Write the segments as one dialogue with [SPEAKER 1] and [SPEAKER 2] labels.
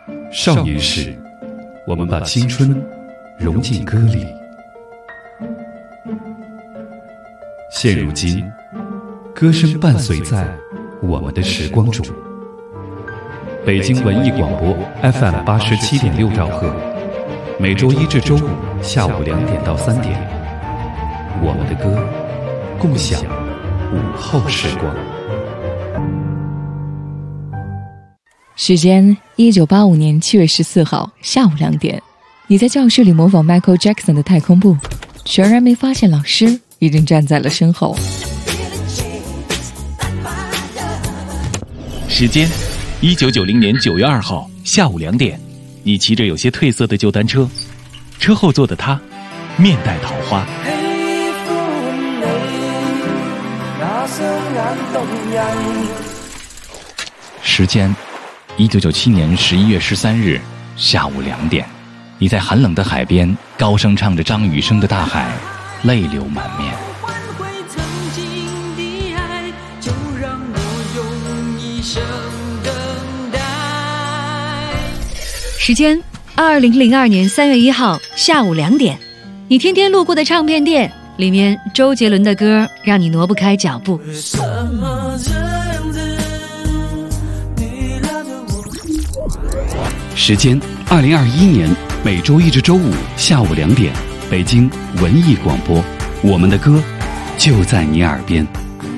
[SPEAKER 1] 少年时，我们把青春融进歌里。现如今，歌声伴随在我们的时光中。北京文艺广播 FM 87.6兆赫，每周一至周五下午2点到3点，我们的歌，共享午后时光。
[SPEAKER 2] 时间1985年7月14号下午2点，你在教室里模仿 Michael Jackson 的太空步，全然没发现老师已经站在了身后。
[SPEAKER 3] 时间1990年9月2号下午2点，你骑着有些褪色的旧单车，车后座的他面带桃花。时间1997年11月13日下午2点，你在寒冷的海边高声唱着张雨生的《大海》，泪流满面。
[SPEAKER 4] 时间2002年3月1号下午2点，你天天路过的唱片店里面，周杰伦的歌让你挪不开脚步。
[SPEAKER 1] 时间2021年每周一至周五下午2点，北京文艺广播，我们的歌就在你耳边。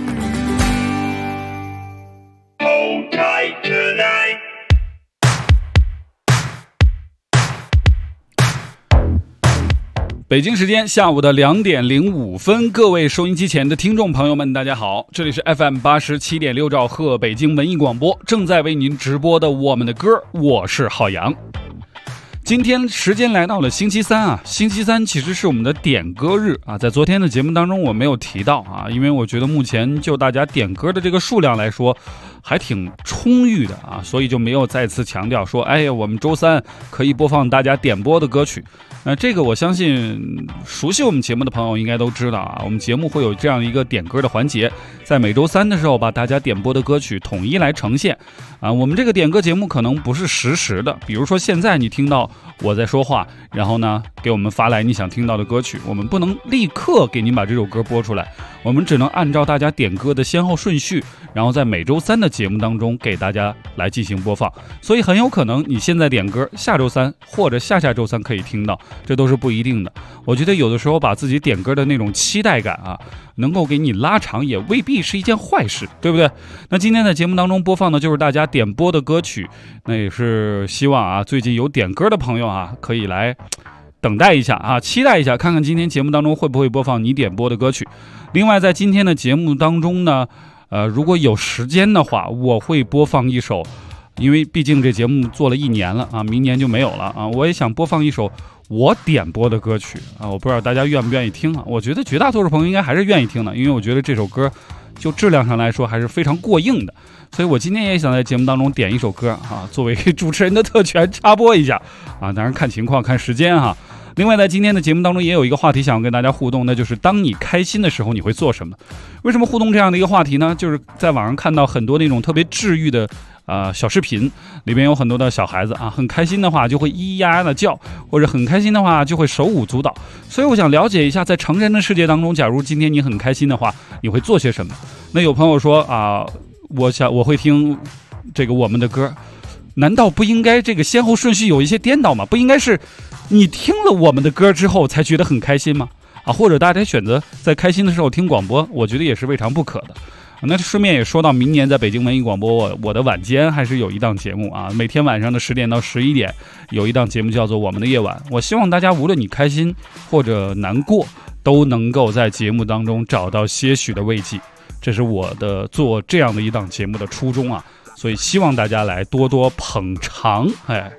[SPEAKER 1] 北京时间下午的2点05分，各位收音机前的听众朋友们，大家好，这里是 FM 87.6兆赫北京文艺广播，正在为您直播的我们的歌，我是浩洋。今天时间来到了星期三啊，星期三其实是我们的点歌日啊，在昨天的节目当中我没有提到啊，因为我觉得目前就大家点歌的这个数量来说还挺充裕的啊，所以就没有再次强调说，哎呀，我们周三可以播放大家点播的歌曲。这个我相信熟悉我们节目的朋友应该都知道啊，我们节目会有这样一个点歌的环节，在每周三的时候把大家点播的歌曲统一来呈现啊。我们这个点歌节目可能不是实时的，比如说现在你听到我在说话，然后呢给我们发来你想听到的歌曲，我们不能立刻给您把这首歌播出来，我们只能按照大家点歌的先后顺序，然后在每周三的节目当中给大家来进行播放。所以很有可能你现在点歌，下周三或者下下周三可以听到，这都是不一定的。我觉得有的时候把自己点歌的那种期待感啊，能够给你拉长，也未必是一件坏事，对不对？那今天在节目当中播放的就是大家点播的歌曲，那也是希望啊，最近有点歌的朋友啊，可以来等待一下啊，期待一下，看看今天节目当中会不会播放你点播的歌曲。另外在今天的节目当中呢，如果有时间的话，我会播放一首，因为毕竟这节目做了1年了啊，明年就没有了啊，我也想播放一首我点播的歌曲啊，我不知道大家愿不愿意听啊？我觉得绝大多数朋友应该还是愿意听的，因为我觉得这首歌就质量上来说还是非常过硬的，所以我今天也想在节目当中点一首歌啊，作为主持人的特权插播一下啊，当然看情况看时间哈。另外在今天的节目当中也有一个话题想要跟大家互动，那就是当你开心的时候你会做什么？为什么互动这样的一个话题呢？就是在网上看到很多那种特别治愈的小视频，里面有很多的小孩子啊，很开心的话就会咿咿呀呀的叫，或者很开心的话就会手舞足蹈。所以我想了解一下，在成人的世界当中，假如今天你很开心的话，你会做些什么？那有朋友说啊，我会听这个我们的歌，难道不应该这个先后顺序有一些颠倒吗？不应该是你听了我们的歌之后才觉得很开心吗？啊，或者大家选择在开心的时候听广播，我觉得也是未尝不可的。那顺便也说到，明年在北京文艺广播我的晚间还是有一档节目啊，每天晚上的10点到11点有一档节目叫做我们的夜晚。我希望大家无论你开心或者难过，都能够在节目当中找到些许的慰藉，这是我的做这样的一档节目的初衷啊，所以希望大家来多多捧场。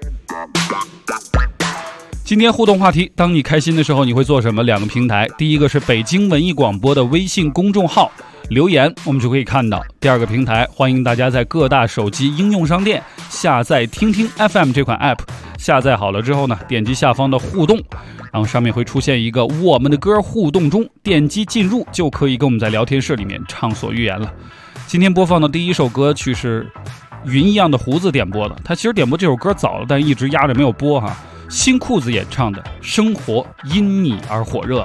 [SPEAKER 1] 今天互动话题，当你开心的时候你会做什么？2个平台，第一个是北京文艺广播的微信公众号留言，我们就可以看到。第2个平台，欢迎大家在各大手机应用商店下载听听 FM 这款 app， 下载好了之后呢，点击下方的互动，然后上面会出现一个我们的歌互动中，点击进入就可以跟我们在聊天室里面畅所欲言了。今天播放的第一首歌曲是云一样的胡子点播的，他其实点播这首歌早了，但一直压着没有播哈。新裤子演唱的《生活因你而火热》。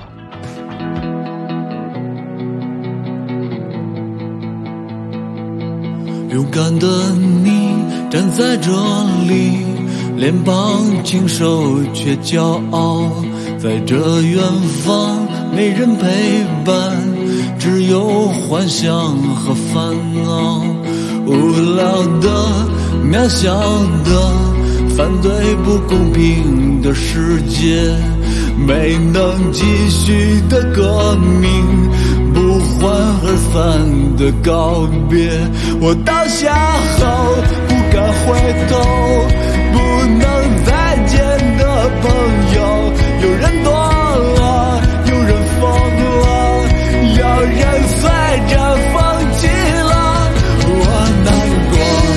[SPEAKER 5] 勇敢的你站在这里，脸庞清瘦却骄傲，在这远方没人陪伴，只有幻想和烦恼，无聊的渺小的反对不公平的世界，没能继续的革命，不欢而散的告别，我倒下后不敢回头，不能再见的朋友，有人多了，有人疯了，有人随着风起了，我难过。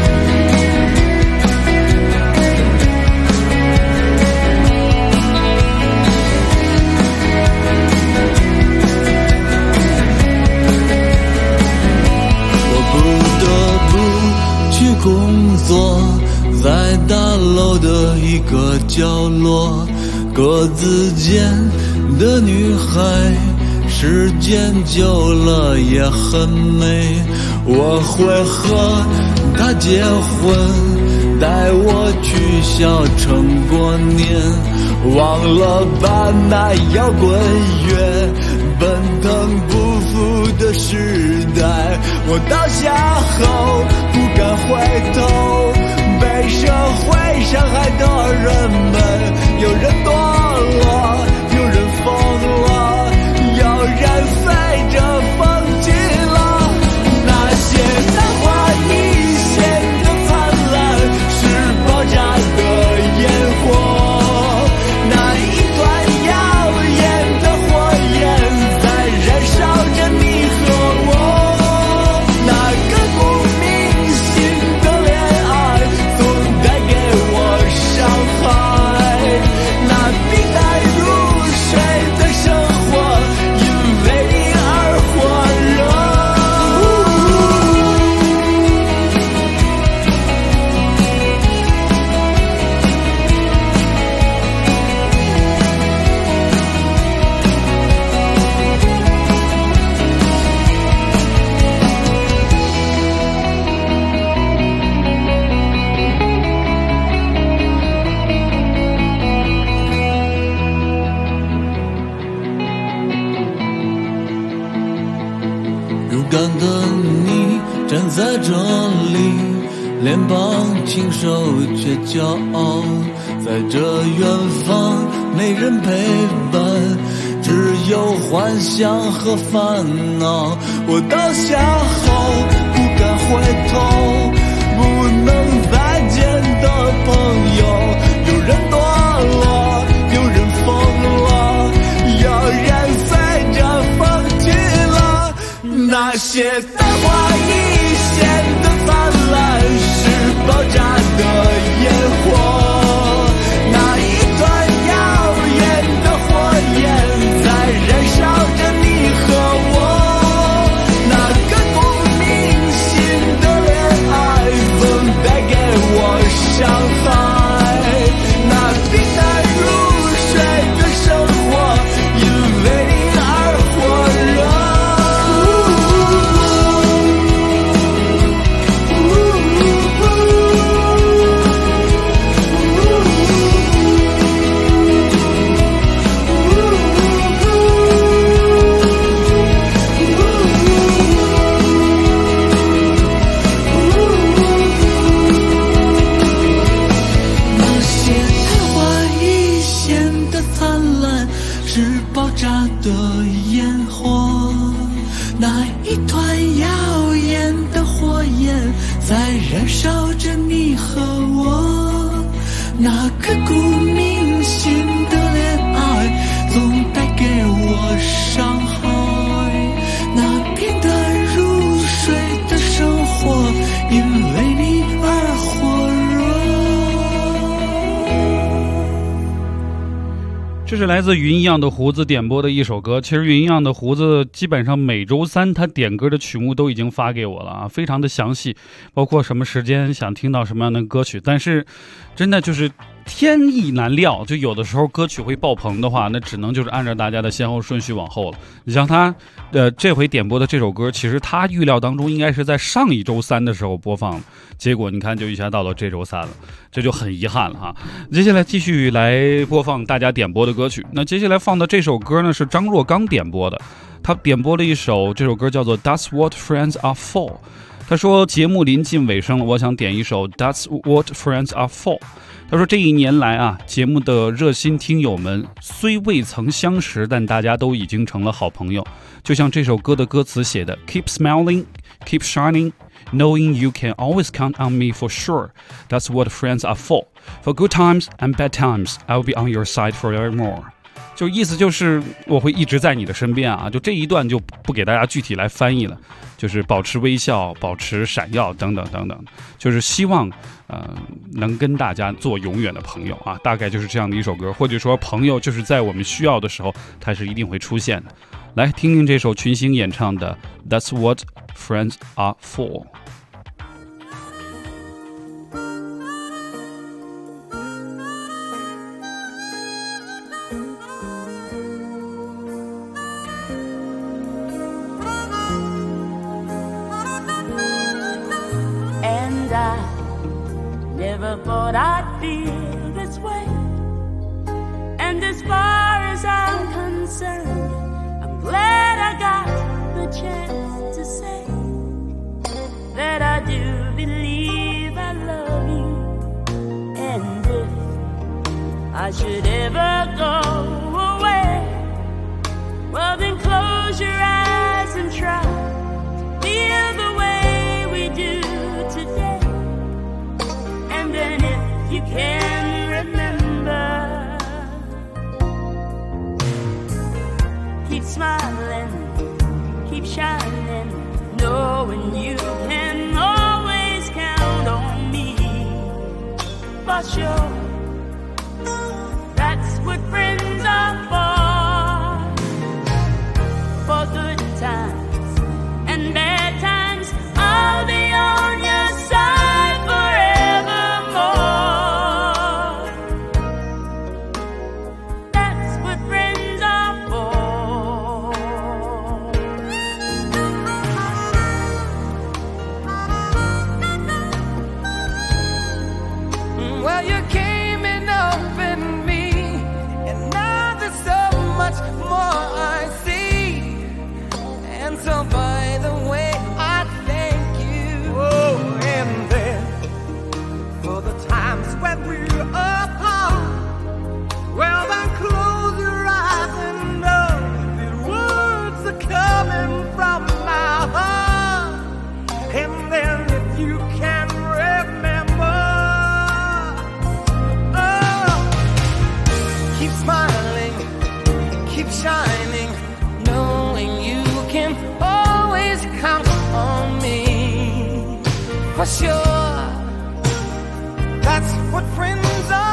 [SPEAKER 5] 工作在大楼的一个角落，格子间的女孩，时间久了也很美，我会和她结婚，带我去小城过年，忘了吧那摇滚乐，奔腾不复的时代，我倒下后不敢回头，被社会伤害的人们，有人堕落，有人疯了，有人随着风起了，那些昙花一现的灿烂，是爆炸的烟火，那一团耀眼的火焰在燃烧着你和我，那个不明心的恋爱总带给我伤害，那平淡如水的生活因为你而火热。勇敢的你站在这里，脸庞清瘦却骄傲，在这远方没人陪伴，只有幻想和烦恼，我倒下后不敢回头，不能再见的朋友，有人堕落，有人疯了，有人随着风起了，那些昙花一现的灿烂，是爆炸的烟火，那一团耀眼的火焰在燃烧着你和我，那个不明心的恋爱总带给我伤害，那平淡如水的生活因为你而火热。那些昙花一现的灿烂，是爆炸的烟火，那一团耀眼的火焰在燃烧着你和我，那刻骨铭心的恋爱总带给我伤害，那平淡如水的生活因为你而火热。
[SPEAKER 1] 这是来自云一样的胡子点播的一首歌。其实云一样的胡子基本上每周三他点歌的曲目都已经发给我了啊，非常的详细，包括什么时间想听到什么样的歌曲。但是真的就是天意难料，就有的时候歌曲会爆棚的话，那只能就是按照大家的先后顺序往后了。你像他这回点播的这首歌，其实他预料当中应该是在上一周三的时候播放的，结果你看就一下到了这周三了，这就很遗憾了哈。接下来继续来播放大家点播的歌曲。那接下来放的这首歌呢是张若刚点播的，他点播了一首，这首歌叫做 That's What Friends Are For。他说节目临近尾声了，我想点一首 That's What Friends Are For。他说这一年来啊，节目的热心听友们虽未曾相识，但大家都已经成了好朋友。就像这首歌的歌词写的 Keep smiling, keep shining, knowing you can always count on me for sure. That's what friends are for. For good times and bad times, I'll be on your side forevermore. 就意思就是我会一直在你的身边啊，就这一段就不给大家具体来翻译了，就是保持微笑，保持闪耀等等等等，就是希望能跟大家做永远的朋友啊，大概就是这样的一首歌，或者说朋友就是在我们需要的时候它是一定会出现的。来听听这首群星演唱的 That's What Friends Are
[SPEAKER 6] For。And I never thought I'd feel this way. And as far as I'm concerned, I'm glad I got the chance to say that I do believe I love you. And if I should ever go away, well then close your eyes and try to feel the way we do today. And then if you can remember, keep smiling, keep shining, knowing you can always count on me for sure. That's what friends are for good times and bad times. I'll be on your side forevermore. That's what friends are for.
[SPEAKER 7] Well, you came and opened me, and now there's so much more I see. And so by the way, I thank you. Oh, and then for the times when we're apart, well then close your eyes and know the words are coming from my heart. And then if you can remember, oh, keep smiling, keep shining, knowing you can always count on me for sure. That's what friends are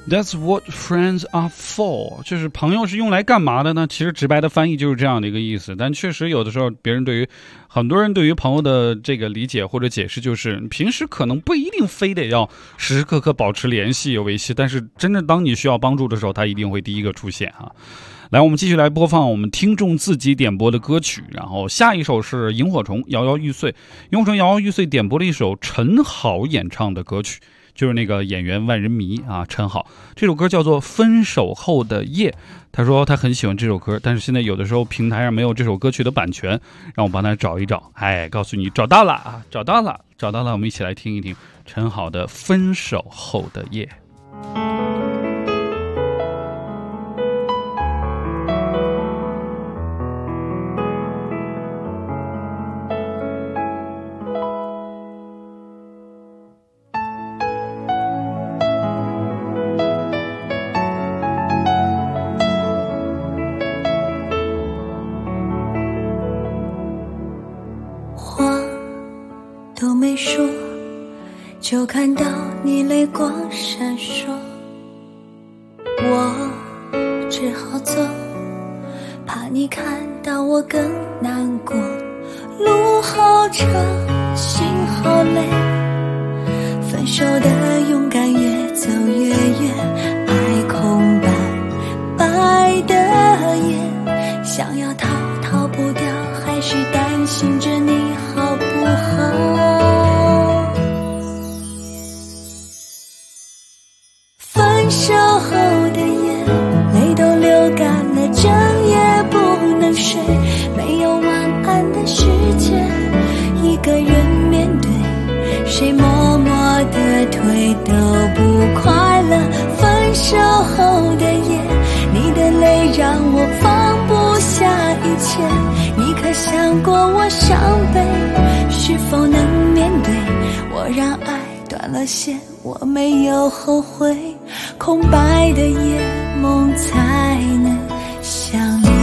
[SPEAKER 1] That's what friends are for， 就是朋友是用来干嘛的呢？其实直白的翻译就是这样的一个意思，但确实有的时候很多人对于朋友的这个理解或者解释就是平时可能不一定非得要时时刻刻保持联系有维系，但是真正当你需要帮助的时候他一定会第一个出现啊。来，我们继续来播放我们听众自己点播的歌曲，然后下一首是萤火虫摇摇欲碎，萤火虫摇摇欲碎点播了一首陈好演唱的歌曲，就是那个演员万人迷啊，陈好。这首歌叫做《分手后的夜》，他说他很喜欢这首歌，但是现在有的时候平台上没有这首歌曲的版权，让我帮他找一找。哎，告诉你找到了啊，找到了，我们一起来听一听陈好的《分手后的夜》。
[SPEAKER 8] 都没说，就看到你泪光闪烁，我只好走，怕你看到我更难过。路好长，心好累，分手的勇敢越走越远，爱空白白的夜，想要逃不掉，还是担心着你好不好。分手后的夜，泪都流干了，整夜不能睡，没有晚安的时间，一个人面对，谁默默地退都不快乐。分手后的夜，你的泪让我放不下一切，你可想过我伤悲，是否能面对？我让爱断了线，我没有后悔，空白的夜，梦才能相连。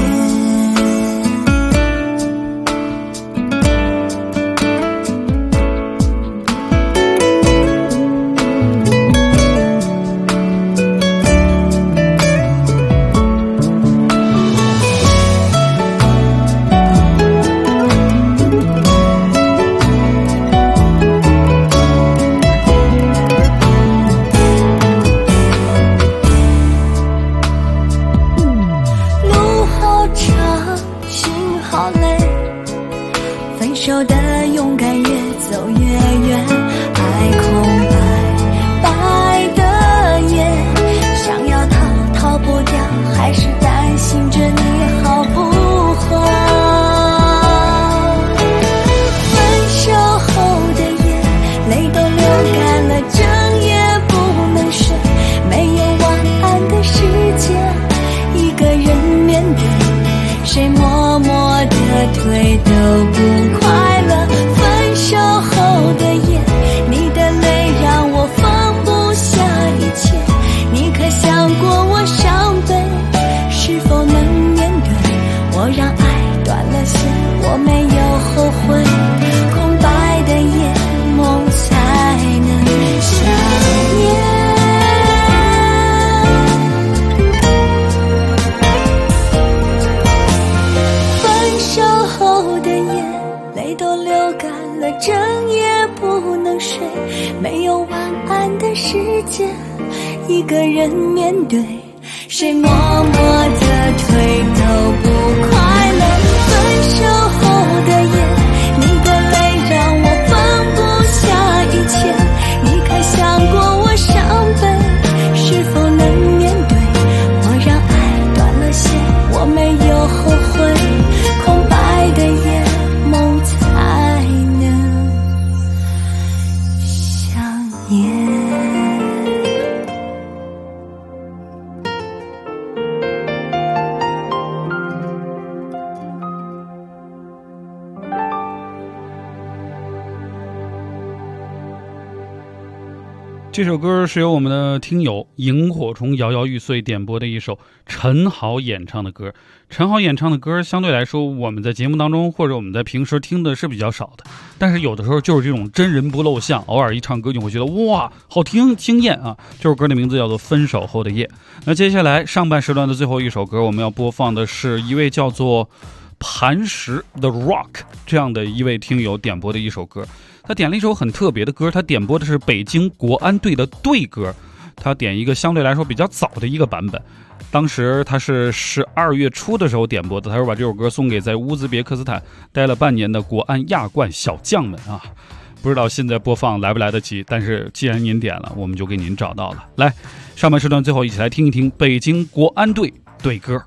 [SPEAKER 8] 分手的勇敢越走越远，爱空白白的夜，想要逃不掉，还是担心着你好不好。分手后的夜，泪都流干了，整夜不能睡，没有晚安的时间，一个人面对，谁默默地退都不快乐。分手后的夜，你的泪让我放不下一切，你可想过我伤悲，是否能面对？我让爱断了线，我没有后悔，空白的夜，梦才能相连。都流干了，整夜不能睡，没有晚安的时间，一个人面对，谁默默地退都不快乐。分手后的夜，你的泪让我放不下一切，你可想过我伤悲，是否能面对？我让爱断了线，我没有后悔，空白的夜，梦才能相沿。
[SPEAKER 1] 这首歌是由我们的听友萤火虫摇摇欲碎点播的一首陈好演唱的歌。陈好演唱的歌相对来说我们在节目当中或者我们在平时听的是比较少的，但是有的时候就是这种真人不露相，偶尔一唱歌你会觉得哇好听惊艳啊。这首歌的名字叫做分手后的夜。那接下来上半时段的最后一首歌，我们要播放的是一位叫做磐石 The Rock 这样的一位听友点播的一首歌。他点了一首很特别的歌，他点播的是北京国安队的队歌，他点一个相对来说比较早的一个版本。当时他是12月初的时候点播的，他说把这首歌送给在乌兹别克斯坦待了半年的国安亚冠小将们啊。不知道现在播放来不来得及，但是既然您点了，我们就给您找到了。来，上半时段最后一起来听一听北京国安队队歌。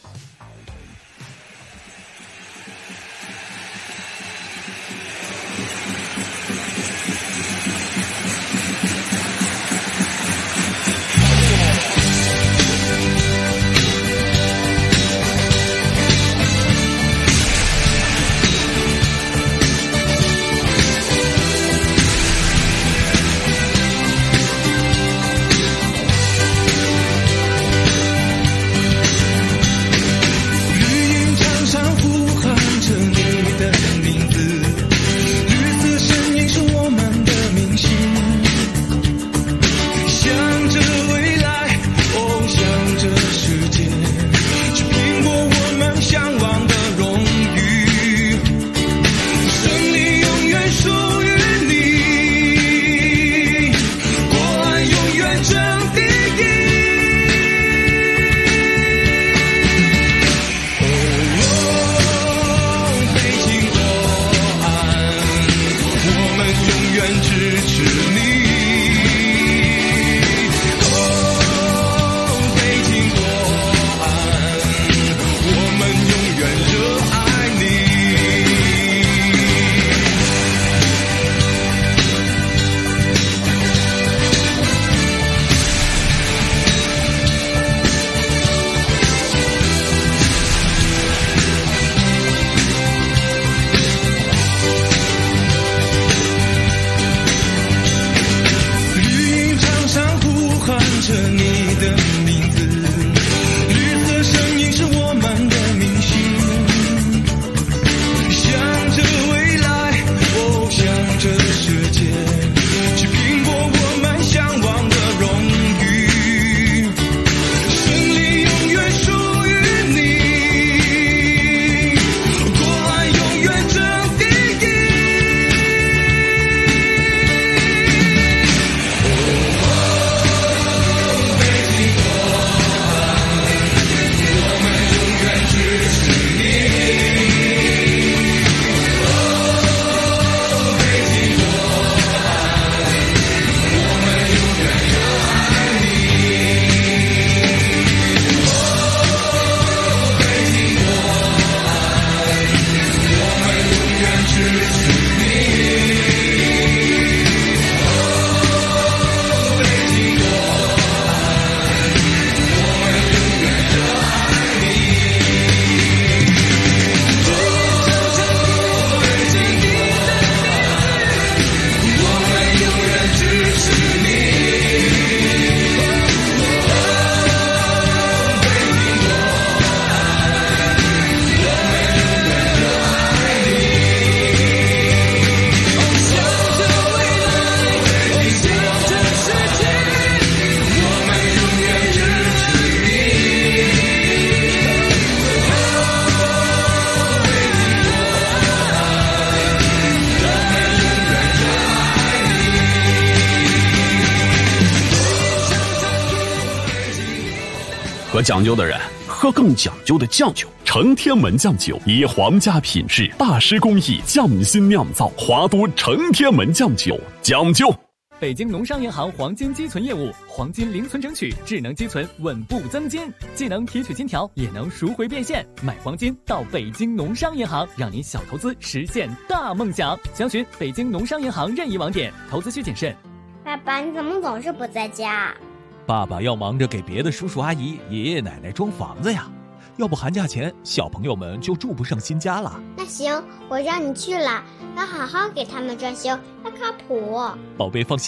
[SPEAKER 9] 喝讲究的人喝更讲究的酱酒，承天门酱酒以皇家品质、大师工艺匠心酿造，华都承天门酱酒讲究。
[SPEAKER 10] 北京农商银行黄金积存业务，黄金零存整取，智能积存，稳步增金，既能提取金条，也能赎回变现。买黄金到北京农商银行，让您小投资实现大梦想。详询北京农商银行任意网点，投资需谨慎。
[SPEAKER 11] 爸爸，你怎么总是不在家？
[SPEAKER 12] 爸爸要忙着给别的叔叔阿姨、爷爷奶奶装房子呀，要不寒假前小朋友们就住不上新家了。
[SPEAKER 11] 那行，我让你去了，要好好给他们装修，要靠谱。
[SPEAKER 12] 宝贝放心，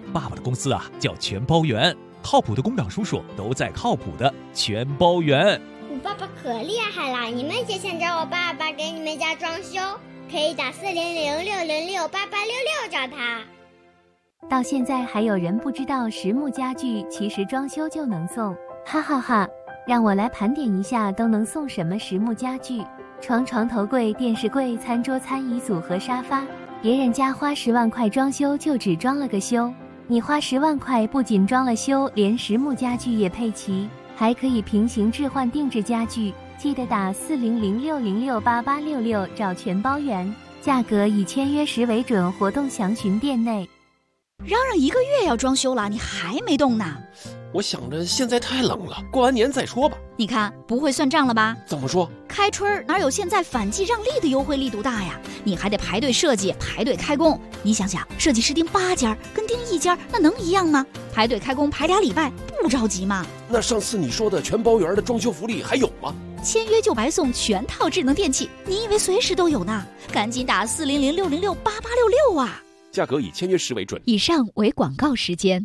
[SPEAKER 12] 爸爸的公司啊叫全包园，靠谱的工长叔叔都在靠谱的全包园。
[SPEAKER 11] 我爸爸可厉害了，你们也想找我爸爸给你们家装修，可以打4006068866找他。
[SPEAKER 13] 到现在还有人不知道实木家具其实装修就能送，哈哈哈！让我来盘点一下都能送什么实木家具：床、床头柜、电视柜、餐桌、餐椅组和沙发。别人家花10万块装修就只装了个修，你花10万块不仅装了修，连实木家具也配齐，还可以平行置换定制家具。记得打4006068866找全包园，价格以签约时为准，活动详询店内。
[SPEAKER 14] 嚷嚷1个月要装修了，你还没动呢？
[SPEAKER 15] 我想着现在太冷了，过完年再说吧。
[SPEAKER 14] 你看不会算账了吧？
[SPEAKER 15] 怎么说？
[SPEAKER 14] 开春哪有现在反季让利的优惠力度大呀？你还得排队设计，排队开工。你想想，设计师订8家跟订1家那能一样吗？排队开工排2礼拜，不着急吗？
[SPEAKER 15] 那上次你说的全包园的装修福利还有吗？
[SPEAKER 14] 签约就白送全套智能电器，你以为随时都有呢？赶紧打4006068866啊！
[SPEAKER 15] 价格以签约时为准。
[SPEAKER 14] 以上为广告时间。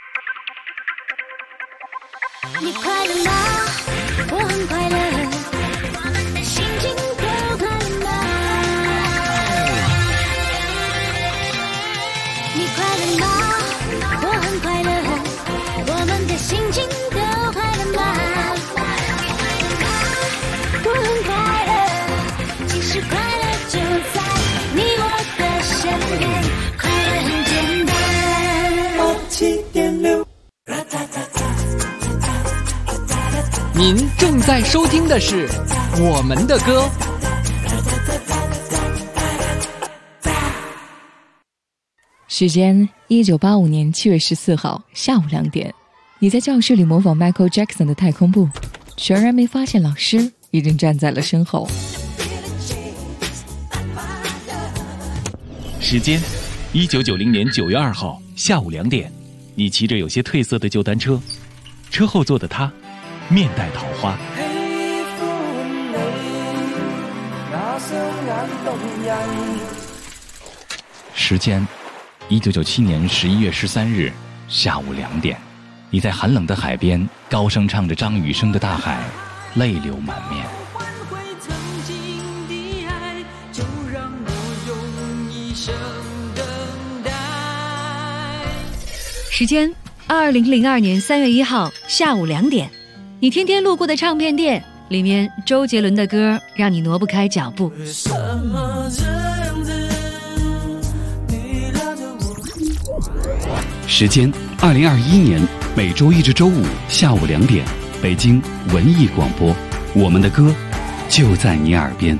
[SPEAKER 8] 你快乐吗？我很快乐，我们的心情都快乐吗？你快乐吗？我很快乐，我们的心情都快乐吗？我很快乐，其实快乐就在你我的身边，快乐很简单。87.6。
[SPEAKER 16] 您正在收听的是我们的歌。
[SPEAKER 2] 时间1985年7月14号下午2点，你在教室里模仿 Michael Jackson 的太空步，全然没发现老师已经站在了身后。
[SPEAKER 3] 时间1990年9月2号下午2点，你骑着有些褪色的旧单车，车后座的他面带桃花。时间1997年11月13日下午2点，你在寒冷的海边高声唱着张雨生的《大海》，泪流满面。
[SPEAKER 4] 时间2002年3月1号下午2点，你天天路过的唱片店里面，周杰伦的歌让你挪不开脚步。
[SPEAKER 1] 时间2021年每周1至周5下午2点，北京文艺广播，我们的歌就在你耳边。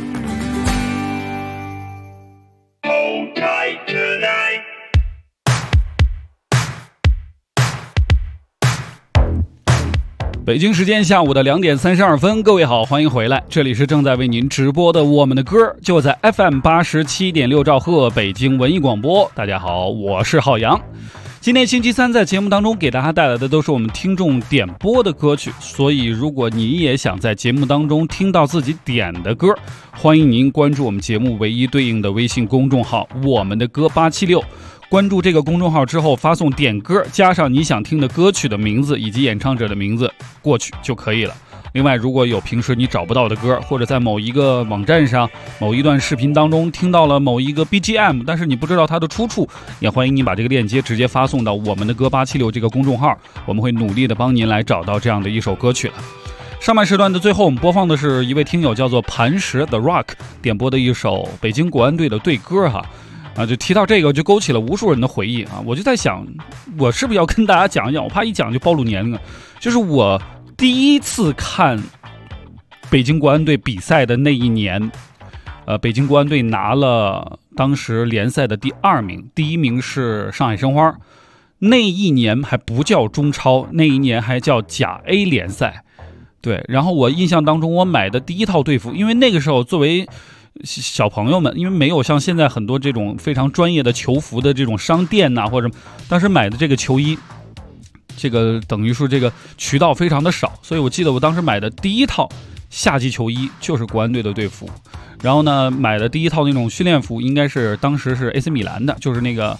[SPEAKER 1] 北京时间下午的2点32分，各位好，欢迎回来，这里是正在为您直播的我们的歌，就在 FM 87.6兆赫北京文艺广播。大家好，我是浩洋。今天星期三，在节目当中给大家带来的都是我们听众点播的歌曲，所以如果你也想在节目当中听到自己点的歌，欢迎您关注我们节目唯一对应的微信公众号我们的歌876，关注这个公众号之后，发送点歌加上你想听的歌曲的名字以及演唱者的名字过去就可以了。另外，如果有平时你找不到的歌，或者在某一个网站上某一段视频当中听到了某一个 BGM， 但是你不知道它的出处，也欢迎你把这个链接直接发送到我们的歌876这个公众号，我们会努力的帮您来找到这样的一首歌曲了。上半时段的最后，我们播放的是一位听友叫做磐石 The Rock 点播的一首北京国安队的队歌哈。就提到这个就勾起了无数人的回忆啊！我就在想，我是不是要跟大家讲一讲？我怕一讲就暴露年龄了。就是我第一次看北京国安队比赛的那一年，北京国安队拿了当时联赛的第2名，第1名是上海申花。那一年还不叫中超，那一年还叫甲 A 联赛。对，然后我印象当中，我买的第一套队服，因为那个时候作为小朋友们，因为没有像现在很多这种非常专业的球服的这种商店或者当时买的这个球衣，这个等于是这个渠道非常的少，所以我记得我当时买的第一套夏季球衣就是国安队的队服，然后呢买的第一套那种训练服应该是当时是 AC 米兰的，就是那个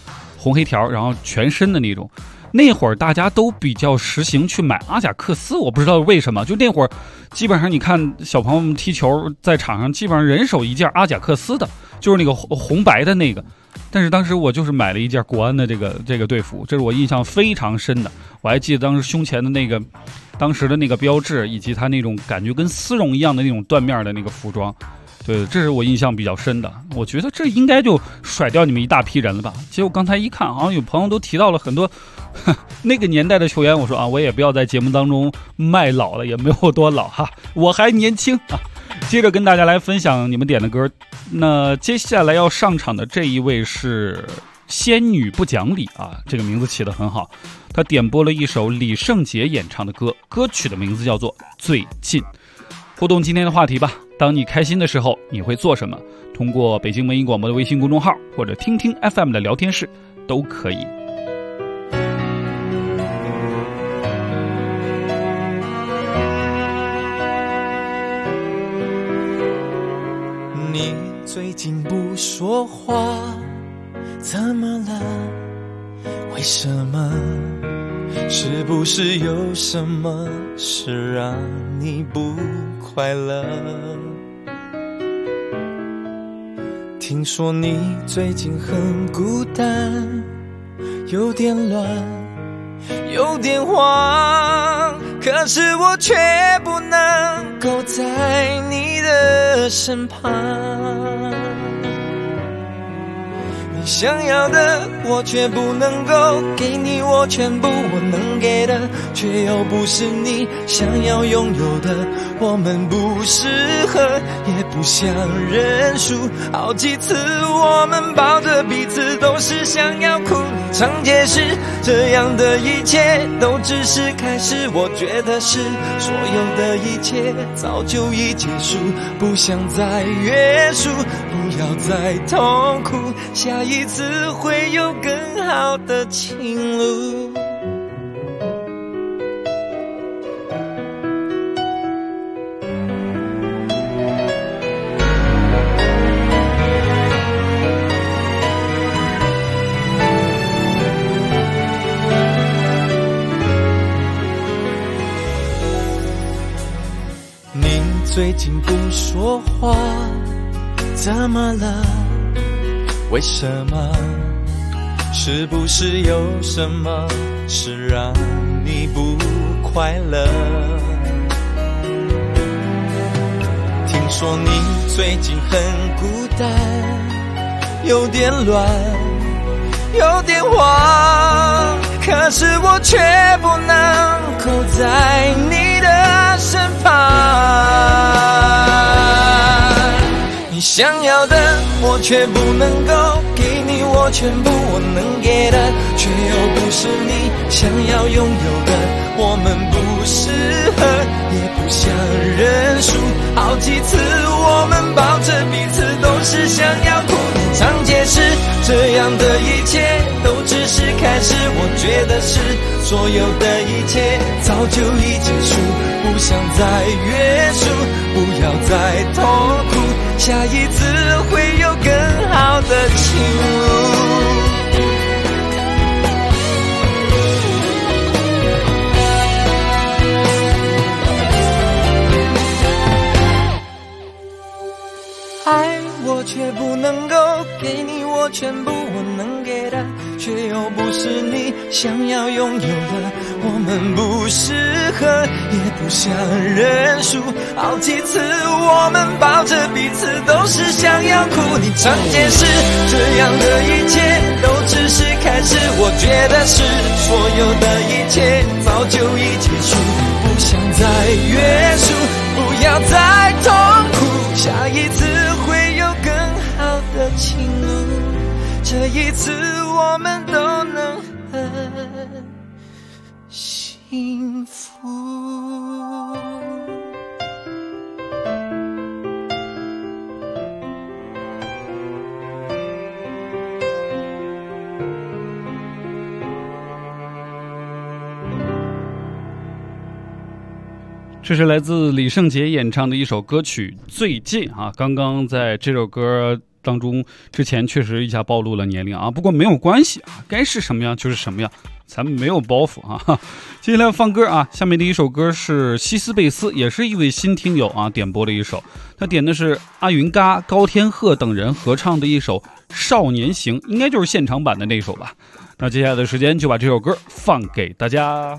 [SPEAKER 1] 红黑条，然后全身的那种。那会儿大家都比较实行去买阿贾克斯，我不知道为什么，就那会儿基本上你看小朋友们踢球在场上基本上人手一件阿贾克斯的，就是那个红白的那个。但是当时我就是买了一件国安的这个队服，这是我印象非常深的。我还记得当时胸前的那个当时的那个标志，以及它那种感觉跟丝绒一样的那种缎面的那个服装。对，这是我印象比较深的。我觉得这应该就甩掉你们一大批人了吧。结果刚才一看，好像有朋友都提到了很多那个年代的球员。我说啊，我也不要在节目当中卖老了，也没有多老哈，我还年轻啊。接着跟大家来分享你们点的歌。那接下来要上场的这一位是仙女不讲理啊，这个名字起得很好。他点播了一首李圣杰演唱的歌，歌曲的名字叫做《最近》。互动今天的话题吧，当你开心的时候你会做什么？通过北京文艺广播的微信公众号或者听听 FM 的聊天室都可以。
[SPEAKER 5] 你最近不说话，怎么了？为什么？是不是有什么事让你不快乐？听说你最近很孤单，有点乱，有点慌，可是我却不能够在你的身旁。你想要的我却不能够给你我全部，我能给的却又不是你想要拥有的。我们不适合，也不想认输，好几次我们抱着彼此都是想要哭。你常解释这样的一切都只是开始，我觉得是所有的一切早就已结束，不想再约束，不要再痛苦，下一次会有更好的情路。你最近不说话，怎么了？为什么？是不是有什么事让你不快乐？听说你最近很孤单，有点乱，有点慌，可是我却不能够在你的身旁。你想要的我却不能够给你我全部，我能给的却又不是你想要拥有的。我们不适合，也不想认输，好几次我们抱着彼此都是想要哭。你常解释这样的一切都只是开始，我觉得是所有的一切早就已结束，不想再约束，不要再痛苦，下一次会有更好的情路。爱我却不能够给你我全部，我能给的却又不是你想要拥有的。我们不适合，也不想认输，好几次我们抱着彼此都是想要哭。你常解释这样的一切都只是开始，我觉得是所有的一切早就已结束，不想再约束，不要再痛苦，下一次会有更好的情路，这一次我们都能很幸福。
[SPEAKER 1] 这是来自李圣杰演唱的一首歌曲《最近》啊，刚刚在这首歌当中之前确实一下暴露了年龄啊，不过没有关系啊，该是什么样就是什么样，咱们没有包袱啊。接下来放歌啊，下面的一首歌是西斯贝斯，也是一位新听友啊点播的一首，他点的是阿云嘎、高天鹤等人合唱的一首《少年行》，应该就是现场版的那首吧。那接下来的时间就把这首歌放给大家。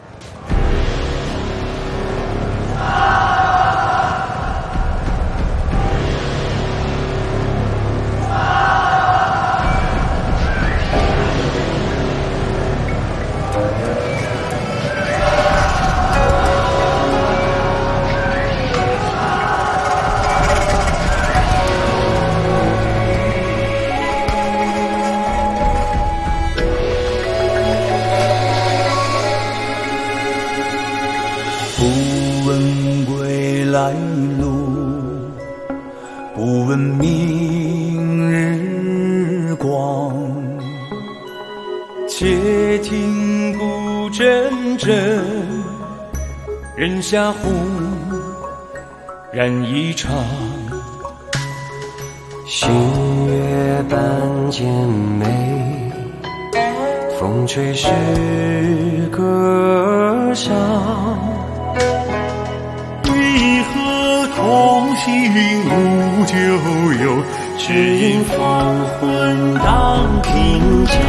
[SPEAKER 5] 不问归来路，不问明日光，且听古阵阵，人下忽然一场。
[SPEAKER 17] 星月半渐美，风吹时歌伤。
[SPEAKER 5] 为何同行无旧友，只因黄昏当平家。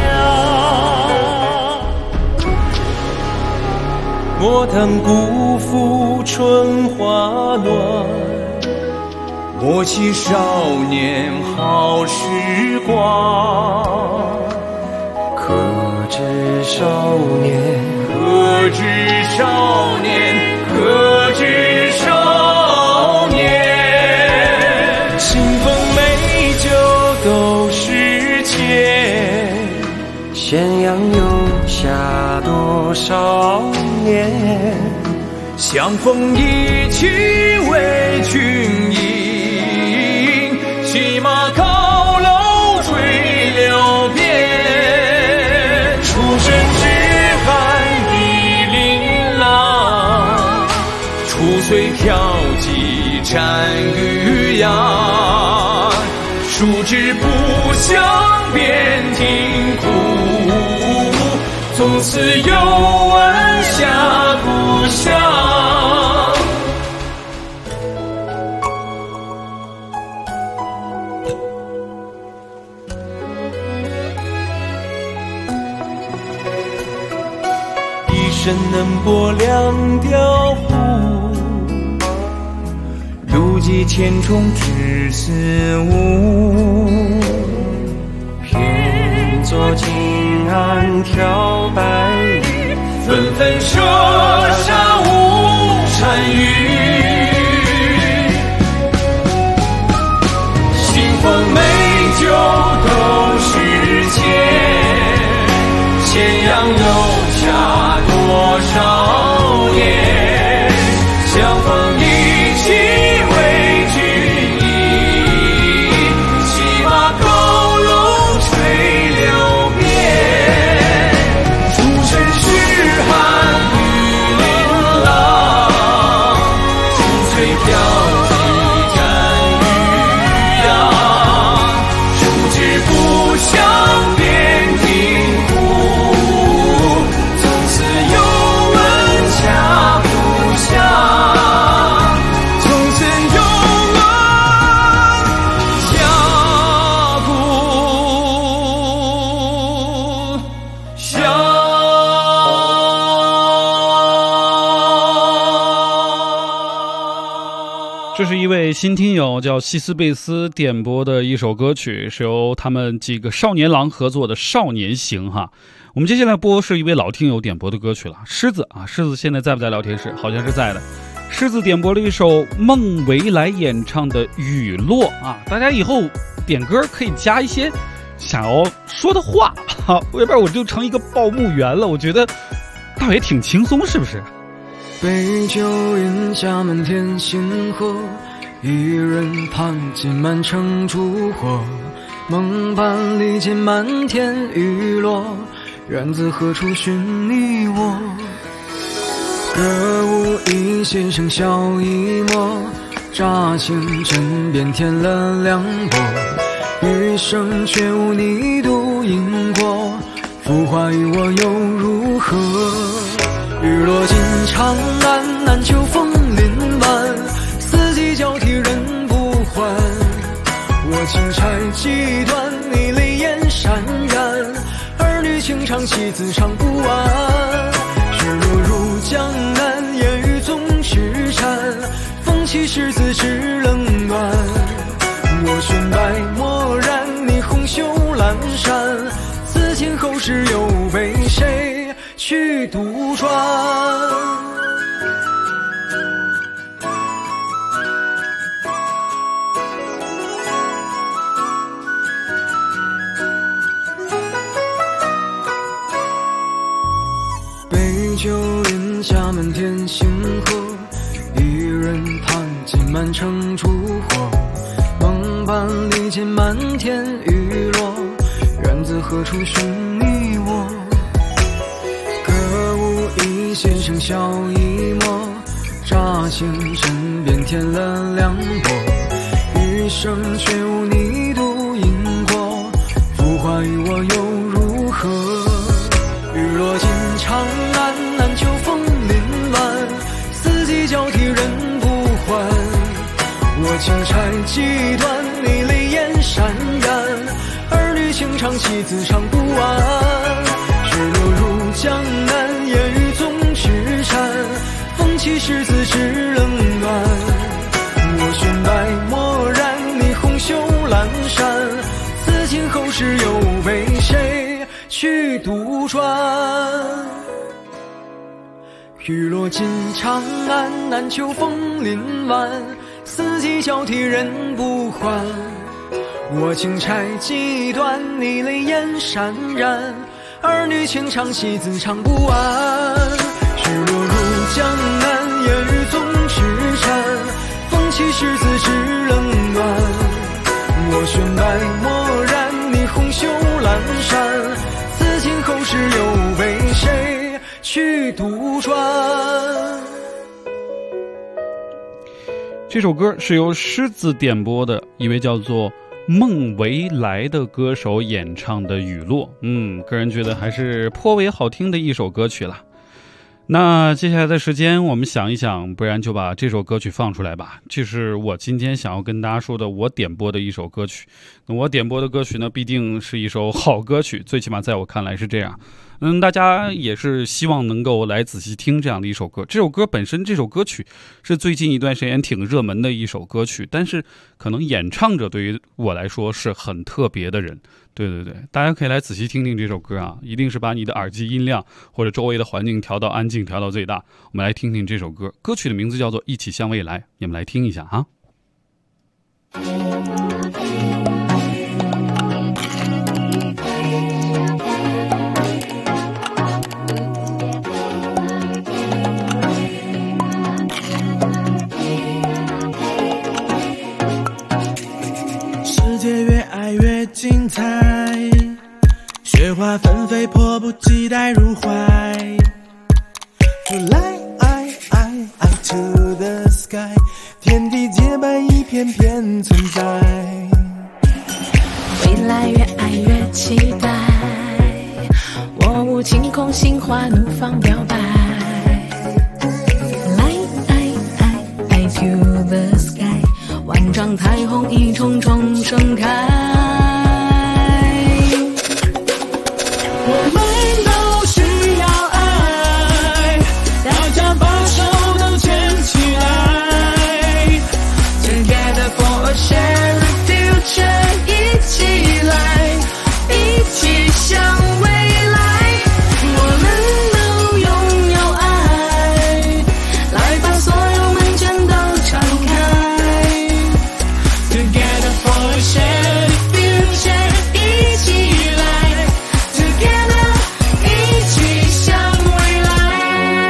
[SPEAKER 5] 莫谈辜负春花暖，莫惜少年好时光。
[SPEAKER 17] 可知少年，
[SPEAKER 5] 可知少年，可知少年。清风美酒都是钱，
[SPEAKER 17] 咸阳有下多少年？
[SPEAKER 5] 相逢一起为君饮，骑马高楼垂柳边。出身之汉已琳琅，出岁飘骑战渔阳。殊知不相辨庭苦，从此又闻下故乡。一生能拨两条湖，路迹千重只似雾。
[SPEAKER 17] 偏坐近岸眺百里，
[SPEAKER 5] 纷纷射杀无单于。新丰美酒都是钱，咸阳留下多少年？相逢一起为君饮，骑马高楼垂柳边。出身是汉羽琳琅，出岁飘骑战渔阳。殊知不相辨庭苦，从此又闻下故乡。从此又闻下故乡。
[SPEAKER 1] 这是一位新听友叫西斯贝斯点播的一首歌曲，是由他们几个少年郎合作的《少年行》哈。我们接下来播是一位老听友点播的歌曲了，狮子啊，狮子现在在不在聊天室？好像是在的。狮子点播了一首孟维来演唱的《雨落》啊，大家以后点歌可以加一些想要说的话啊，要不然我就成一个报幕员了。我觉得倒也挺轻松，是不是？
[SPEAKER 18] 杯酒饮下满天星河，一人盼尽满城烛火。梦伴离尽满天雨落，愿自何处寻你我？歌舞一弦声笑一抹，乍醒枕边添了凉薄。 余生却无你独因果，浮华于我又如何？雨落尽长安，难求枫林晚，四季交替人不还。我情拆几段，你泪眼潸然，儿女情长，妻子长不完。雪落入江南，烟雨总是缠，风起时自知冷暖。我裙摆漠然，你红袖阑珊，此情后世又被谁去杜撰？杯酒饮下满天星河，一人弹尽满城烛火。梦伴离间满天雨落，缘自何处寻你我？歌舞一弦声笑一抹，乍见身边添了凉薄。余生却无你独因果，浮华于我又如何？雨落尽长安，难求枫林晚，四季交替人不还。我情拆几段，你泪眼潸然，儿女情长，妻子长不完。雪落入江南，烟雨总是缠，风起时自知冷暖。我裙摆漠然，你红袖阑珊，此情后世又被谁去杜撰？雨落尽长安，难求枫林晚，四季交替人不还。我情拆几段，你泪眼潸然，儿女情长，妻子长不完。雪落入江南，烟雨总是缠，风起时自知冷暖。我裙摆漠然，你红袖阑珊，此情后世又被谁去杜撰？
[SPEAKER 1] 这首歌是由狮子点播的一位叫做孟维来的歌手演唱的《雨落》，个人觉得还是颇为好听的一首歌曲了。那接下来的时间我们想一想，不然就把这首歌曲放出来吧。这是我今天想要跟大家说的，我点播的一首歌曲。那我点播的歌曲呢，必定是一首好歌曲，最起码在我看来是这样。大家也是希望能够来仔细听这样的一首歌。这首歌本身，这首歌曲是最近一段时间挺热门的一首歌曲，但是可能演唱者对于我来说是很特别的人。对，大家可以来仔细听听这首歌啊，一定是把你的耳机音量或者周围的环境调到安静，调到最大。我们来听听这首歌，歌曲的名字叫做《一起向未来》，你们来听一下啊。
[SPEAKER 5] 世界越爱越精彩，雪花纷飞，迫不及待入怀。Fly to the sky， 天地洁白一片片存在。
[SPEAKER 19] 未来越爱越期待，我舞晴空，心花怒放表白。Fly to the sky， 万丈彩虹一重重盛开。
[SPEAKER 5] 我们都需要爱，大家把手都牵起来
[SPEAKER 19] Together for a shared future， 一起来，一起向未来。我们都拥有爱，来把所有门全都敞开
[SPEAKER 5] Together for a shared future， 一起来 Together， 一起向未来。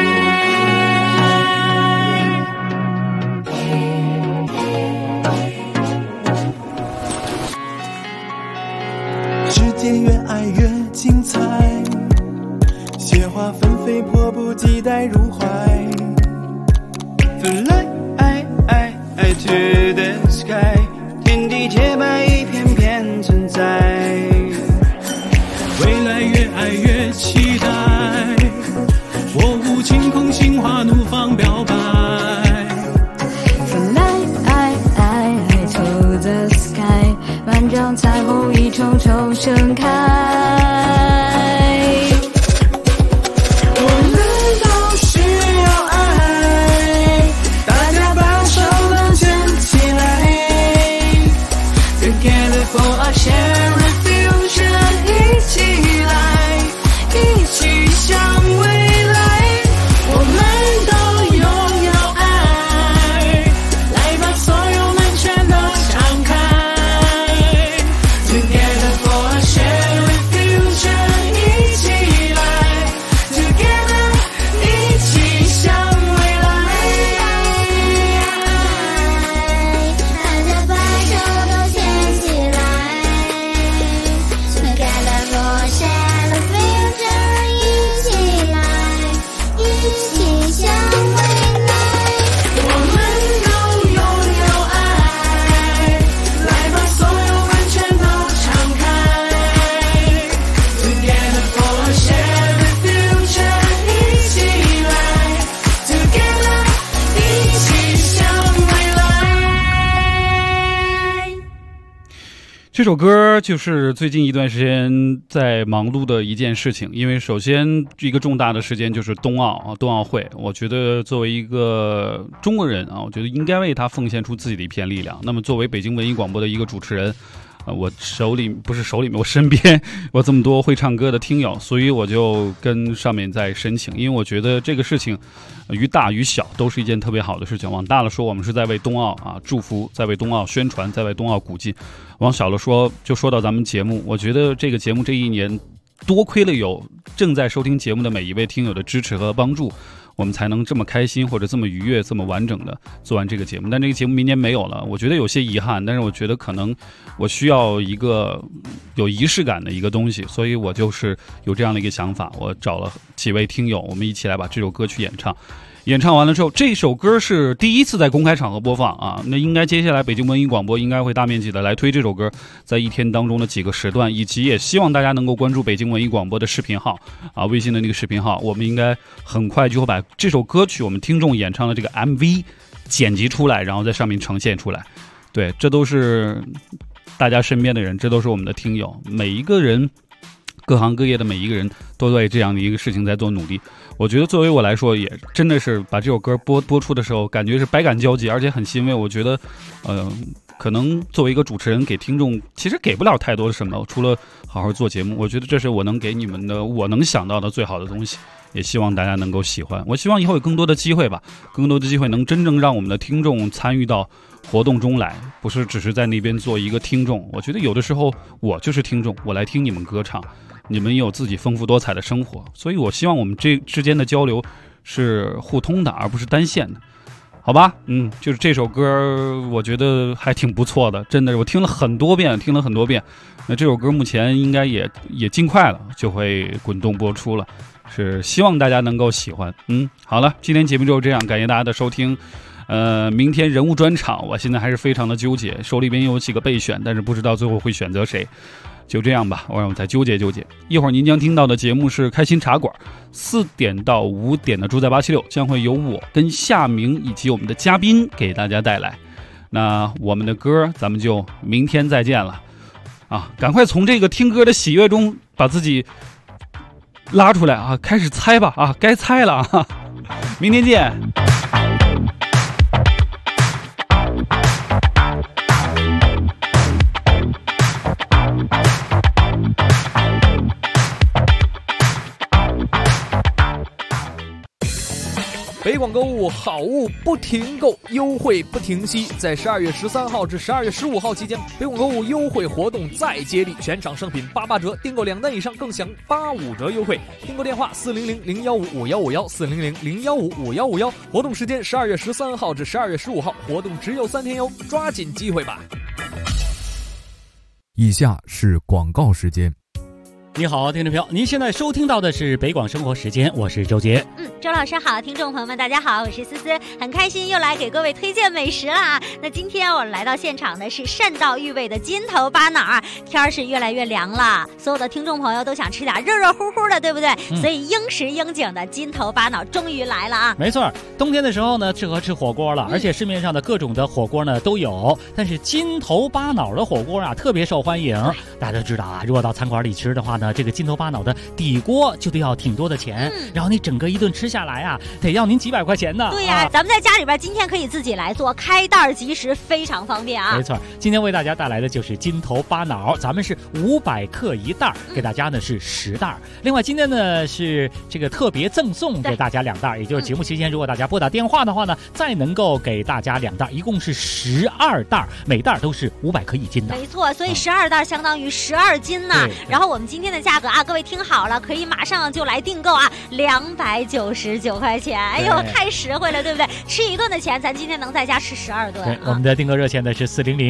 [SPEAKER 5] 世界越爱越精彩，雪花纷飞，迫不及待入怀。Fly to the sky， 天地洁白一片片存
[SPEAKER 1] 这首歌就是最近一段时间在忙碌的一件事情，因为首先一个重大的事件就是冬奥会，我觉得作为一个中国人啊，我觉得应该为他奉献出自己的一片力量。那么作为北京文艺广播的一个主持人，我我身边有这么多会唱歌的听友，所以我就跟上面在申请，因为我觉得这个事情于大于小都是一件特别好的事情。往大了说，我们是在为冬奥祝福，在为冬奥宣传，在为冬奥鼓劲；往小了说，就说到咱们节目，我觉得这个节目这一年多亏了有正在收听节目的每一位听友的支持和帮助，我们才能这么开心或者这么愉悦这么完整的做完这个节目。但这个节目明年没有了，我觉得有些遗憾，但是我觉得可能我需要一个有仪式感的一个东西，所以我就是有这样的一个想法，我找了几位听友，我们一起来把这首歌曲演唱完了之后，这首歌是第一次在公开场合播放啊，那应该接下来北京文艺广播应该会大面积的来推这首歌在一天当中的几个时段，以及也希望大家能够关注北京文艺广播的视频号啊，微信的那个视频号，我们应该很快就会把这首歌曲我们听众演唱的这个 MV 剪辑出来，然后在上面呈现出来。对，这都是大家身边的人，这都是我们的听友，每一个人各行各业的每一个人都为这样的一个事情在做努力。我觉得作为我来说，也真的是把这首歌播出的时候，感觉是百感交集，而且很欣慰。我觉得，可能作为一个主持人，给听众其实给不了太多的什么，除了好好做节目。我觉得这是我能给你们的，我能想到的最好的东西。也希望大家能够喜欢。我希望以后有更多的机会吧，更多的机会能真正让我们的听众参与到活动中来，不是只是在那边做一个听众。我觉得有的时候我就是听众，我来听你们歌唱，你们也有自己丰富多彩的生活，所以我希望我们这之间的交流是互通的，而不是单线的，好吧？就是这首歌我觉得还挺不错的，真的我听了很多遍。那这首歌目前应该也尽快了就会滚动播出了，是希望大家能够喜欢。好了，今天节目就这样，感谢大家的收听。明天人物专场，我现在还是非常的纠结，手里边有几个备选，但是不知道最后会选择谁。就这样吧，我让我再纠结。一会儿您将听到的节目是开心茶馆，4点到5点的住在876将会由我跟夏明以及我们的嘉宾给大家带来。那我们的歌咱们就明天再见了啊！赶快从这个听歌的喜悦中把自己拉出来啊，开始猜吧啊，该猜了啊！明天见。
[SPEAKER 12] 北广购物好物不停购，优惠不停息。在12月13号至12月15号期间，北广购物优惠活动再接力，全场商品88折，订购2单以上更享85折优惠。订购电话400-015-5151，400-015-5151。活动时间12月13号至12月15号，活动只有3天哟，抓紧机会吧。
[SPEAKER 20] 以下是广告时间。
[SPEAKER 21] 你好，听众朋友，您现在收听到的是北广生活时间，我是周杰。
[SPEAKER 22] 周老师好，听众朋友们大家好，我是思思，很开心又来给各位推荐美食了啊。那今天我来到现场的是善道育味的金头巴脑，天儿是越来越凉了，所有的听众朋友都想吃点热热乎乎的，对不对？所以应时应景的金头巴脑终于来了啊。
[SPEAKER 21] 没错，冬天的时候呢，适合吃火锅了，而且市面上的各种的火锅呢都有，但是金头巴脑的火锅啊特别受欢迎。大家都知道啊，如果到餐馆里吃的话呢，这个金头巴脑的底锅就得要挺多的钱，然后你整个一顿吃下来啊，得要您几百块钱呢。
[SPEAKER 22] 对呀，咱们在家里边今天可以自己来做，开袋即食，非常方便啊。
[SPEAKER 21] 没错，今天为大家带来的就是金头巴脑，咱们是500克一袋，给大家呢是10袋。另外今天呢是这个特别赠送给大家2袋，也就是节目期间如果大家拨打电话的话呢，再能够给大家2袋，一共是12袋，每袋都是500克1斤的。
[SPEAKER 22] 没错，所以12袋相当于12斤呢。然后我们今天的价格啊，各位听好了，可以马上就来订购啊，299块钱，哎呦，太实惠了，对不对？吃一顿的钱，咱今天能在家吃12顿。
[SPEAKER 21] 对，我们的订购热线呢是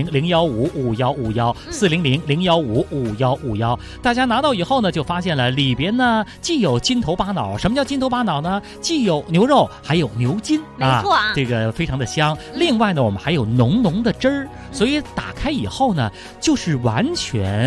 [SPEAKER 21] 400-015-5151，400-015-5151。大家拿到以后呢，就发现了里边呢既有金头巴脑，什么叫金头巴脑呢？既有牛肉，还有牛筋，
[SPEAKER 22] 没错啊，
[SPEAKER 21] 这个非常的香。另外呢，我们还有浓浓的汁儿，所以打开以后呢，就是完全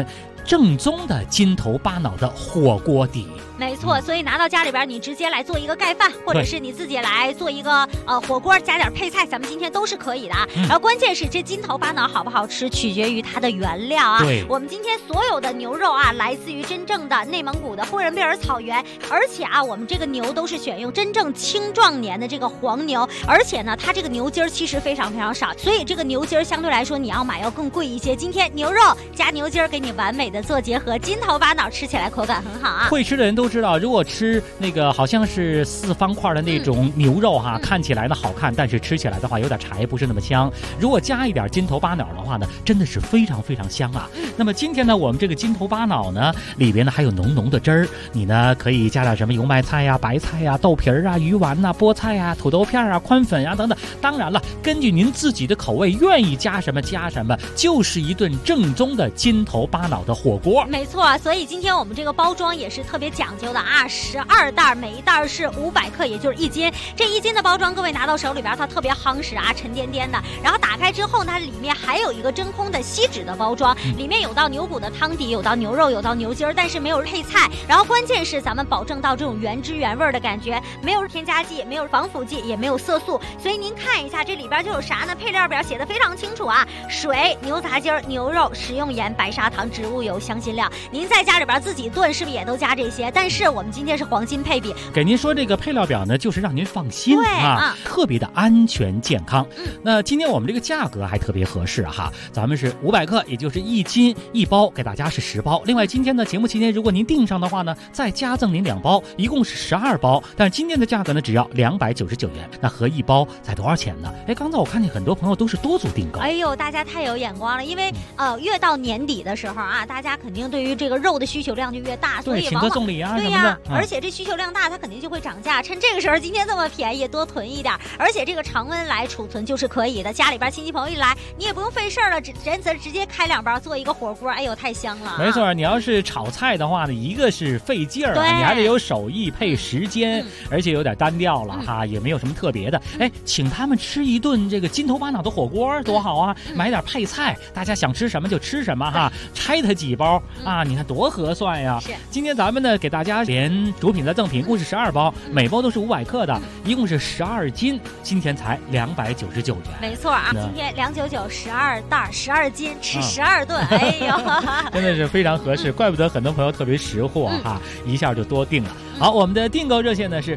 [SPEAKER 21] 正宗的金头巴脑的火锅底。
[SPEAKER 22] 没错，所以拿到家里边，你直接来做一个盖饭，或者是你自己来做一个火锅，加点配菜，咱们今天都是可以的。然后关键是这金头巴脑好不好吃，取决于它的原料啊。
[SPEAKER 21] 对，
[SPEAKER 22] 我们今天所有的牛肉啊，来自于真正的内蒙古的呼伦贝尔草原，而且啊，我们这个牛都是选用真正青壮年的这个黄牛，而且呢，它这个牛筋儿其实非常非常少，所以这个牛筋儿相对来说你要买要更贵一些。今天牛肉加牛筋儿给你完美的做结合，金头巴脑吃起来口感很好啊。
[SPEAKER 21] 会吃的人都知道，如果吃那个好像是4方块的那种牛肉哈，看起来呢好看，但是吃起来的话有点柴，不是那么香。如果加一点金头巴脑的话呢，真的是非常非常香啊。那么今天呢，我们这个金头巴脑呢，里边呢还有浓浓的汁儿，你呢可以加点什么油麦菜呀、白菜呀、豆皮儿啊、鱼丸呐、菠菜呀、土豆片啊、宽粉呀等等。当然了，根据您自己的口味，愿意加什么加什么，就是一顿正宗的金头巴脑的火锅。
[SPEAKER 22] 没错，所以今天我们这个包装也是特别讲究的啊，12袋，每一袋是500克，也就是1斤。这1斤的包装，各位拿到手里边，它特别夯实啊，沉甸甸的。然后打开之后呢，它里面还有一个真空的锡纸的包装，里面有到牛骨的汤底，有到牛肉，有到牛筋儿，但是没有配菜。然后关键是咱们保证到这种原汁原味的感觉，没有添加剂，没有防腐剂，也没有色素。所以您看一下这里边就有啥呢？配料表写的非常清楚啊，水、牛杂筋儿、牛肉、食用盐、白砂糖、植物油、香辛料。您在家里边自己炖是不是也都加这些？但是我们今天是黄金配比，
[SPEAKER 21] 给您说这个配料表呢，就是让您放心啊，特别的安全健康。那今天我们这个价格还特别合适哈，咱们是500克，也就是1斤1包，给大家是10包。另外今天的节目期间，如果您订上的话呢，再加赠您2包，一共是12包。但是今天的价格呢，只要299元，那合一包才多少钱呢？哎，刚才我看见很多朋友都是多组订购。
[SPEAKER 22] 哎呦，大家太有眼光了，因为越到年底的时候啊，大家肯定对于这个肉的需求量就越大，所以
[SPEAKER 21] 请客送礼啊，
[SPEAKER 22] 对呀，而且这需求量大，它肯定就会涨价。趁这个时候，今天这么便宜，多囤一点。而且这个常温来储存就是可以的，家里边亲戚朋友一来，你也不用费事儿了，直接开2包做一个火锅，哎呦，太香了。
[SPEAKER 21] 没错，你要是炒菜的话呢，一个是费劲儿啊，你还得有手艺配时间，而且有点单调了哈，也没有什么特别的。哎，请他们吃一顿这个金头巴脑的火锅多好啊！买点配菜，大家想吃什么就吃什么哈，拆它几包啊，你看多合算呀！
[SPEAKER 22] 是，
[SPEAKER 21] 今天咱们呢给大家连主品的赠品，共是12包，每包都是500克的，一共是12斤，今天才299元。
[SPEAKER 22] 没错啊，今天299 12袋12斤，吃12顿，哎呦，
[SPEAKER 21] 真的是非常合适，怪不得很多朋友特别识货哈，一下就多订了。好，我们的订购热线呢是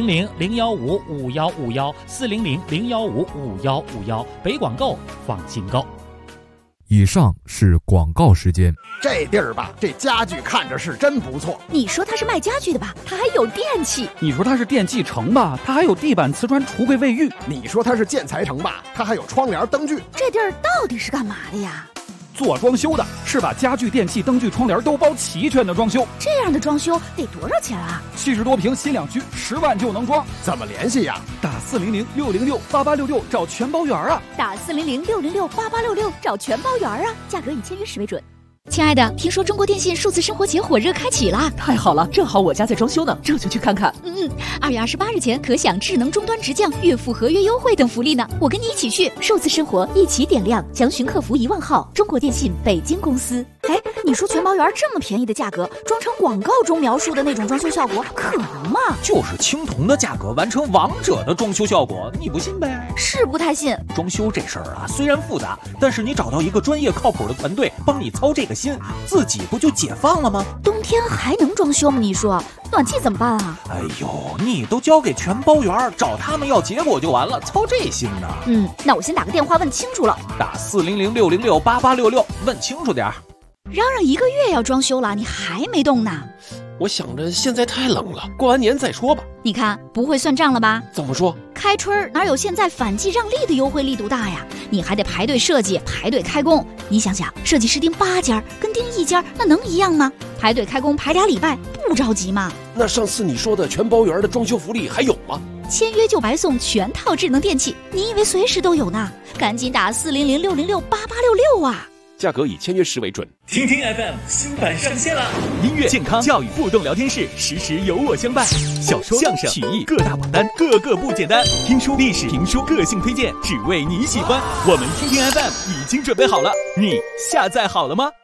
[SPEAKER 21] 400-015-5151，400-015-5151，北广购放心购。
[SPEAKER 20] 以上是广告时间。
[SPEAKER 6] 这地儿吧，这家具看着是真不错。
[SPEAKER 14] 你说它是卖家具的吧，它还有电器。
[SPEAKER 7] 你说它是电器城吧，它还有地板、瓷砖、橱柜、卫浴。
[SPEAKER 6] 你说它是建材城吧，它还有窗帘、灯具。
[SPEAKER 14] 这地儿到底是干嘛的呀？
[SPEAKER 7] 做装修的，是把家具、电器、灯具、窗帘都包齐全的装修。
[SPEAKER 14] 这样的装修得多少钱啊
[SPEAKER 7] ？70多平新两居，10万就能装。
[SPEAKER 6] 怎么联系呀？
[SPEAKER 7] 打400-606-8866找全包圆啊！
[SPEAKER 14] 打400-606-8866找全包圆啊！价格以签约时为准。亲爱的，听说中国电信数字生活节火热开启啦！
[SPEAKER 23] 太好了，正好我家在装修呢，这就去看看。
[SPEAKER 14] 2月28日前可享智能终端直降、月付合约优惠等福利呢。我跟你一起去，数字生活一起点亮。详询客服1万号，中国电信北京公司。哎，你说全包圆这么便宜的价格，装成广告中描述的那种装修效果，可能吗？
[SPEAKER 12] 就是青铜的价格完成王者的装修效果，你不信呗？
[SPEAKER 14] 是不太信。
[SPEAKER 12] 装修这事儿啊，虽然复杂，但是你找到一个专业靠谱的团队帮你操这个心，自己不就解放了吗？
[SPEAKER 14] 冬天还能装修吗？你说暖气怎么办啊？
[SPEAKER 12] 哎呦，你都交给全包圆，找他们要结果就完了，操这心呢？
[SPEAKER 14] 那我先打个电话问清楚了。
[SPEAKER 12] 打400-606-8866问清楚点儿。
[SPEAKER 14] 嚷嚷1个月要装修了，你还没动呢？
[SPEAKER 15] 我想着现在太冷了，过完年再说吧。
[SPEAKER 14] 你看不会算账了吧？
[SPEAKER 15] 怎么说？
[SPEAKER 14] 开春哪有现在反季让利的优惠力度大呀？你还得排队设计，排队开工。你想想，设计师订8家跟订1家，那能一样吗？排队开工排2礼拜，不着急吗？
[SPEAKER 15] 那上次你说的全包圆的装修福利还有吗？
[SPEAKER 14] 签约就白送全套智能电器，你以为随时都有呢？赶紧打400-606-8866啊！
[SPEAKER 15] 价格以签约时为准。
[SPEAKER 10] 听听 FM 新版上线了，
[SPEAKER 24] 音乐、健康、教育、互动聊天室，时时有我相伴。小说、相声、曲艺各大榜单，个个不简单。听书、历史、评书，个性推荐，只为你喜欢。我们听听 FM 已经准备好了，你下载好了吗？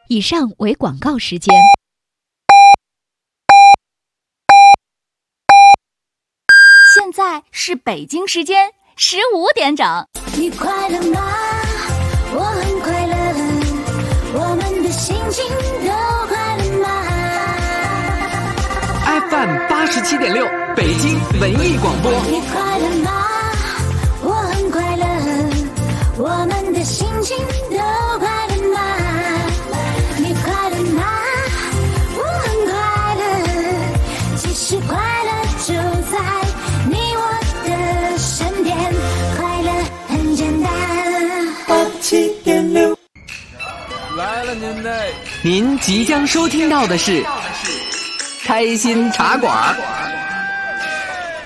[SPEAKER 14] 以上为广告时间。
[SPEAKER 8] 现在是北京时间15点整。
[SPEAKER 19] 你快乐吗？我很快乐，我们的心情都快乐吗
[SPEAKER 16] ？FM 87.6，北京文艺广播。
[SPEAKER 19] 你快乐吗？我很快乐，我们的心情都快乐吗？你快乐吗？我很快乐，其实快乐就在你我的身边，快乐很简单。87.6
[SPEAKER 12] 来了您的，
[SPEAKER 16] 您即将收听到的是开心茶馆。